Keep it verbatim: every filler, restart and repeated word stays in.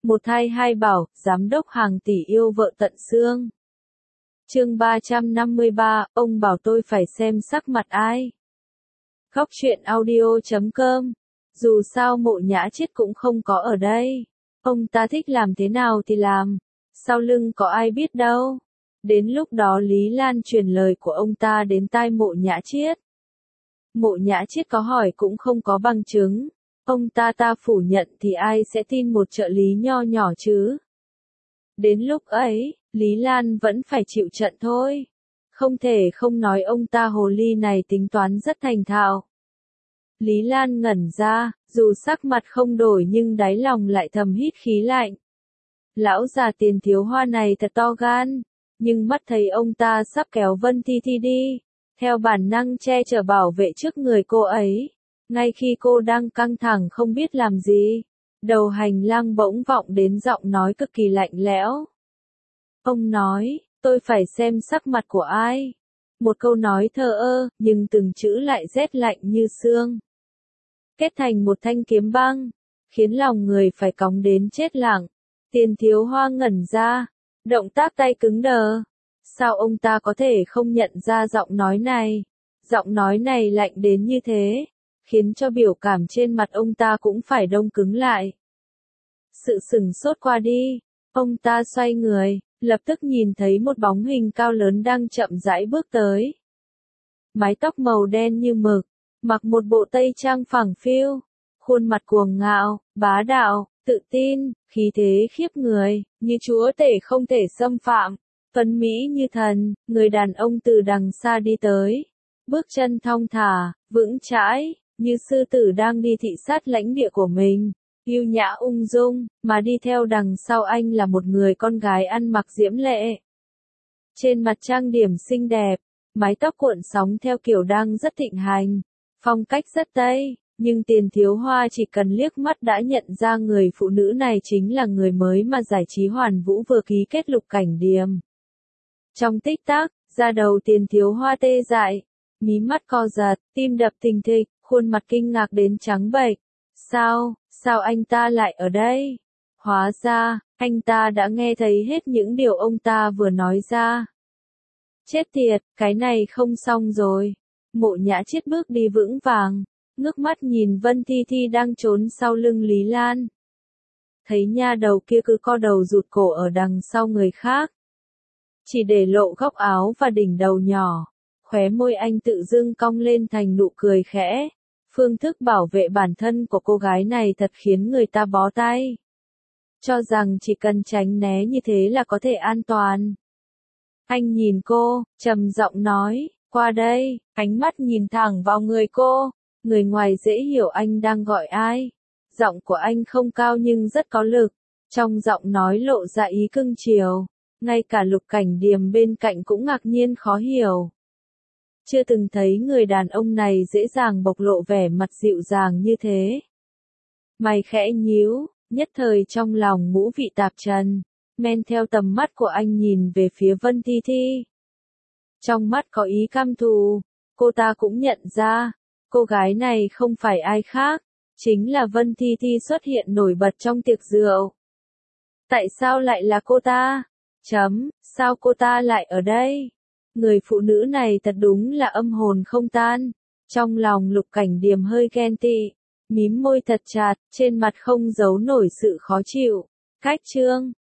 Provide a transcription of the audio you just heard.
Một thai hai bảo, giám đốc hàng tỷ yêu vợ tận xương. Chương ba trăm năm mươi ba, ông bảo tôi phải xem sắc mặt ai. Góc truyện audio chấm com. Dù sao Mộ Nhã Chiết cũng không có ở đây. Ông ta thích làm thế nào thì làm. Sau lưng có ai biết đâu. Đến lúc đó Lý Lan truyền lời của ông ta đến tai Mộ Nhã Chiết. Mộ Nhã Chiết có hỏi cũng không có bằng chứng. Ông ta ta phủ nhận thì ai sẽ tin một trợ lý nho nhỏ chứ. Đến lúc ấy, Lý Lan vẫn phải chịu trận thôi. Không thể không nói ông ta hồ ly này tính toán rất thành thạo. Lý Lan ngẩn ra, dù sắc mặt không đổi nhưng đáy lòng lại thầm hít khí lạnh. Lão già Tiền Thiếu Hoa này thật to gan, nhưng mắt thấy ông ta sắp kéo Vân Thi Thi đi, theo bản năng che chở bảo vệ trước người cô ấy. Ngay khi cô đang căng thẳng không biết làm gì, đầu hành lang bỗng vọng đến giọng nói cực kỳ lạnh lẽo. Ông nói, tôi phải xem sắc mặt của ai. Một câu nói thờ ơ, nhưng từng chữ lại rét lạnh như xương. Kết thành một thanh kiếm băng, khiến lòng người phải cóng đến chết lặng. Tiền Thiếu Hoa ngẩn ra, động tác tay cứng đờ. Sao ông ta có thể không nhận ra giọng nói này? Giọng nói này lạnh đến như thế, khiến cho biểu cảm trên mặt ông ta cũng phải đông cứng lại. Sự sửng sốt qua đi, ông ta xoay người, lập tức nhìn thấy một bóng hình cao lớn đang chậm rãi bước tới. Mái tóc màu đen như mực, mặc một bộ tây trang phẳng phiu, khuôn mặt cuồng ngạo, bá đạo, tự tin, khí thế khiếp người, như chúa tể không thể xâm phạm, tuấn mỹ như thần. Người đàn ông từ đằng xa đi tới, bước chân thong thả, vững chãi, như sư tử đang đi thị sát lãnh địa của mình, yêu nhã ung dung, mà đi theo đằng sau anh là một người con gái ăn mặc diễm lệ. Trên mặt trang điểm xinh đẹp, mái tóc cuộn sóng theo kiểu đang rất thịnh hành, phong cách rất Tây, nhưng Tiền Thiếu Hoa chỉ cần liếc mắt đã nhận ra người phụ nữ này chính là người mới mà giải trí Hoàn Vũ vừa ký kết Lục Cảnh Điềm. Trong tích tắc, da đầu Tiền Thiếu Hoa tê dại, mí mắt co giật, tim đập thình thịch, khuôn mặt kinh ngạc đến trắng bệch. Sao, sao anh ta lại ở đây? Hóa ra, anh ta đã nghe thấy hết những điều ông ta vừa nói ra. Chết tiệt, cái này không xong rồi. Mộ Nhã Chiết bước đi vững vàng, ngước mắt nhìn Vân Thi Thi đang trốn sau lưng Lý Lan. Thấy nha đầu kia cứ co đầu rụt cổ ở đằng sau người khác, chỉ để lộ góc áo và đỉnh đầu nhỏ, khóe môi anh tự dưng cong lên thành nụ cười khẽ. Phương thức bảo vệ bản thân của cô gái này thật khiến người ta bó tay. Cho rằng chỉ cần tránh né như thế là có thể an toàn. Anh nhìn cô, trầm giọng nói, qua đây, ánh mắt nhìn thẳng vào người cô. Người ngoài dễ hiểu anh đang gọi ai. Giọng của anh không cao nhưng rất có lực. Trong giọng nói lộ ra ý cưng chiều. Ngay cả Lục Cảnh Điềm bên cạnh cũng ngạc nhiên khó hiểu. Chưa từng thấy người đàn ông này dễ dàng bộc lộ vẻ mặt dịu dàng như thế. Mày khẽ nhíu, nhất thời trong lòng ngũ vị tạp trần, men theo tầm mắt của anh nhìn về phía Vân Thi Thi. Trong mắt có ý căm thù, cô ta cũng nhận ra, cô gái này không phải ai khác, chính là Vân Thi Thi xuất hiện nổi bật trong tiệc rượu. Tại sao lại là cô ta? Chấm, sao cô ta lại ở đây? Người phụ nữ này thật đúng là âm hồn không tan. Trong lòng Lục Cảnh Điềm hơi ghen tị, mím môi thật chặt, trên mặt không giấu nổi sự khó chịu. Cách chương